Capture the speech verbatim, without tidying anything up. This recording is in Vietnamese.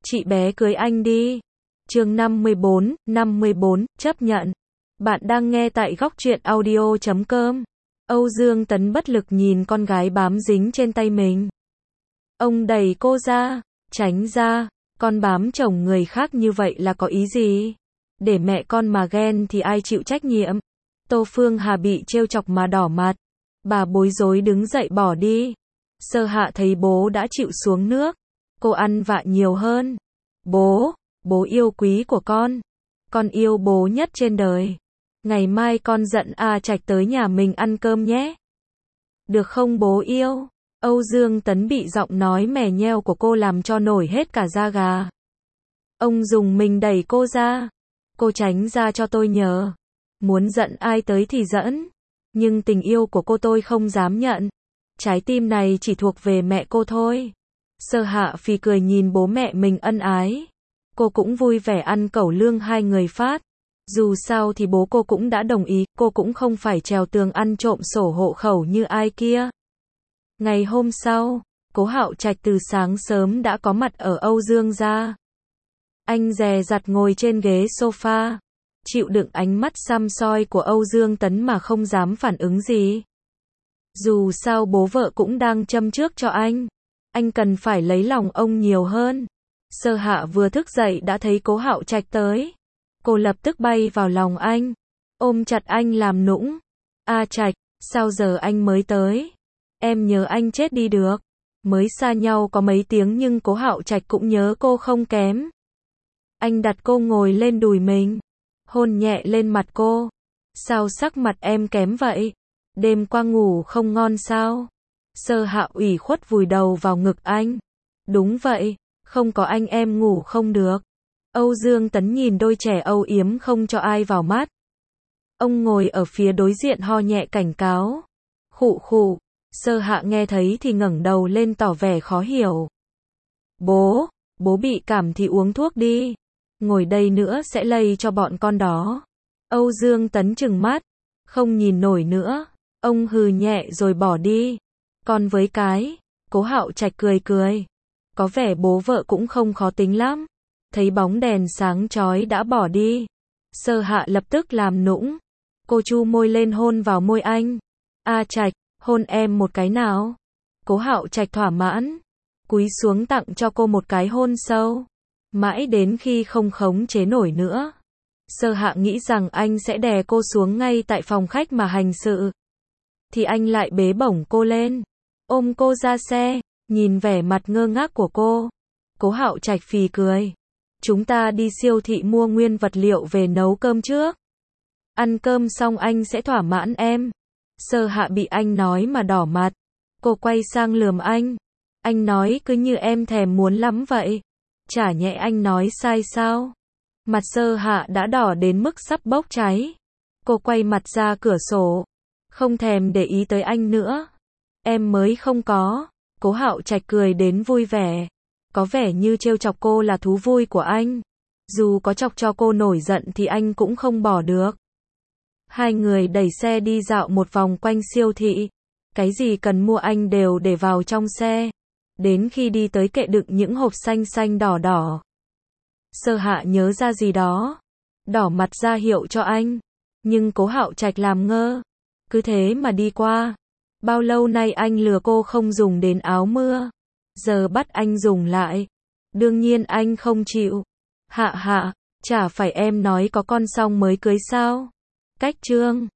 chị bé cưới anh đi. Chương năm mươi bốn, năm mươi bốn, chấp nhận. Bạn đang nghe tại góc truyện audio chấm com. Âu Dương Tấn bất lực nhìn con gái bám dính trên tay mình. Ông đẩy cô ra, tránh ra, con bám chồng người khác như vậy là có ý gì? Để mẹ con mà ghen thì ai chịu trách nhiệm? Tô Phương Hà bị trêu chọc mà đỏ mặt. Bà bối rối đứng dậy bỏ đi. Sơ Hạ thấy bố đã chịu xuống nước. Cô ăn vạ nhiều hơn. Bố, bố yêu quý của con. Con yêu bố nhất trên đời. Ngày mai con dẫn A Trạch tới nhà mình ăn cơm nhé. Được không bố yêu? Âu Dương Tấn bị giọng nói mè nheo của cô làm cho nổi hết cả da gà. Ông dùng mình đẩy cô ra. Cô tránh ra cho tôi nhờ. Muốn dẫn ai tới thì dẫn. Nhưng tình yêu của cô tôi không dám nhận. Trái tim này chỉ thuộc về mẹ cô thôi. Sơ Hạ phì cười nhìn bố mẹ mình ân ái. Cô cũng vui vẻ ăn cẩu lương hai người phát. Dù sao thì bố cô cũng đã đồng ý, cô cũng không phải trèo tường ăn trộm sổ hộ khẩu như ai kia. Ngày hôm sau, Cố Hạo Trạch từ sáng sớm đã có mặt ở Âu Dương gia. Anh dè dặt ngồi trên ghế sofa, chịu đựng ánh mắt săm soi của Âu Dương Tấn mà không dám phản ứng gì. Dù sao bố vợ cũng đang châm trước cho anh. Anh cần phải lấy lòng ông nhiều hơn. Sơ Hạ vừa thức dậy đã thấy Cố Hạo Trạch tới. Cô lập tức bay vào lòng anh, ôm chặt anh làm nũng. A Trạch, sao giờ anh mới tới? Em nhớ anh chết đi được. Mới xa nhau có mấy tiếng nhưng Cố Hạo Trạch cũng nhớ cô không kém. Anh đặt cô ngồi lên đùi mình, hôn nhẹ lên mặt cô. Sao sắc mặt em kém vậy? Đêm qua ngủ không ngon sao? Sơ Hạ ủy khuất vùi đầu vào ngực anh. Đúng vậy, không có anh em ngủ không được. Âu Dương Tấn nhìn đôi trẻ âu yếm không cho ai vào mắt. Ông ngồi ở phía đối diện ho nhẹ cảnh cáo. Khụ khụ. Sơ Hạ nghe thấy thì ngẩng đầu lên tỏ vẻ khó hiểu. Bố, bố bị cảm thì uống thuốc đi. Ngồi đây nữa sẽ lây cho bọn con đó. Âu Dương Tấn trừng mắt, không nhìn nổi nữa. Ông hừ nhẹ rồi bỏ đi. Con với cái, Cố Hạo Trạch cười cười. Có vẻ bố vợ cũng không khó tính lắm. Thấy bóng đèn sáng chói đã bỏ đi. Sơ Hạ lập tức làm nũng. Cô chu môi lên hôn vào môi anh. A Trạch, hôn em một cái nào. Cố Hạo Trạch thỏa mãn, cúi xuống tặng cho cô một cái hôn sâu. Mãi đến khi không khống chế nổi nữa. Sơ Hạ nghĩ rằng anh sẽ đè cô xuống ngay tại phòng khách mà hành sự. Thì anh lại bế bổng cô lên, ôm cô ra xe, nhìn vẻ mặt ngơ ngác của cô. Cố Hạo Trạch phì cười. Chúng ta đi siêu thị mua nguyên vật liệu về nấu cơm trước. Ăn cơm xong anh sẽ thỏa mãn em. Sơ Hạ bị anh nói mà đỏ mặt. Cô quay sang lườm anh. Anh nói cứ như em thèm muốn lắm vậy. Chả nhẽ anh nói sai sao? Mặt Sơ Hạ đã đỏ đến mức sắp bốc cháy. Cô quay mặt ra cửa sổ. Không thèm để ý tới anh nữa. Em mới không có. Cố Hạo Trạch cười đến vui vẻ. Có vẻ như trêu chọc cô là thú vui của anh. Dù có chọc cho cô nổi giận thì anh cũng không bỏ được. Hai người đẩy xe đi dạo một vòng quanh siêu thị. Cái gì cần mua anh đều để vào trong xe. Đến khi đi tới kệ đựng những hộp xanh xanh đỏ đỏ. Sơ Hạ nhớ ra gì đó. Đỏ mặt ra hiệu cho anh. Nhưng Cố Hạo Trạch làm ngơ. Cứ thế mà đi qua. Bao lâu nay anh lừa cô không dùng đến áo mưa. Giờ bắt anh dùng lại. Đương nhiên anh không chịu. Hạ Hạ, chả phải em nói có con xong mới cưới sao? Cách chương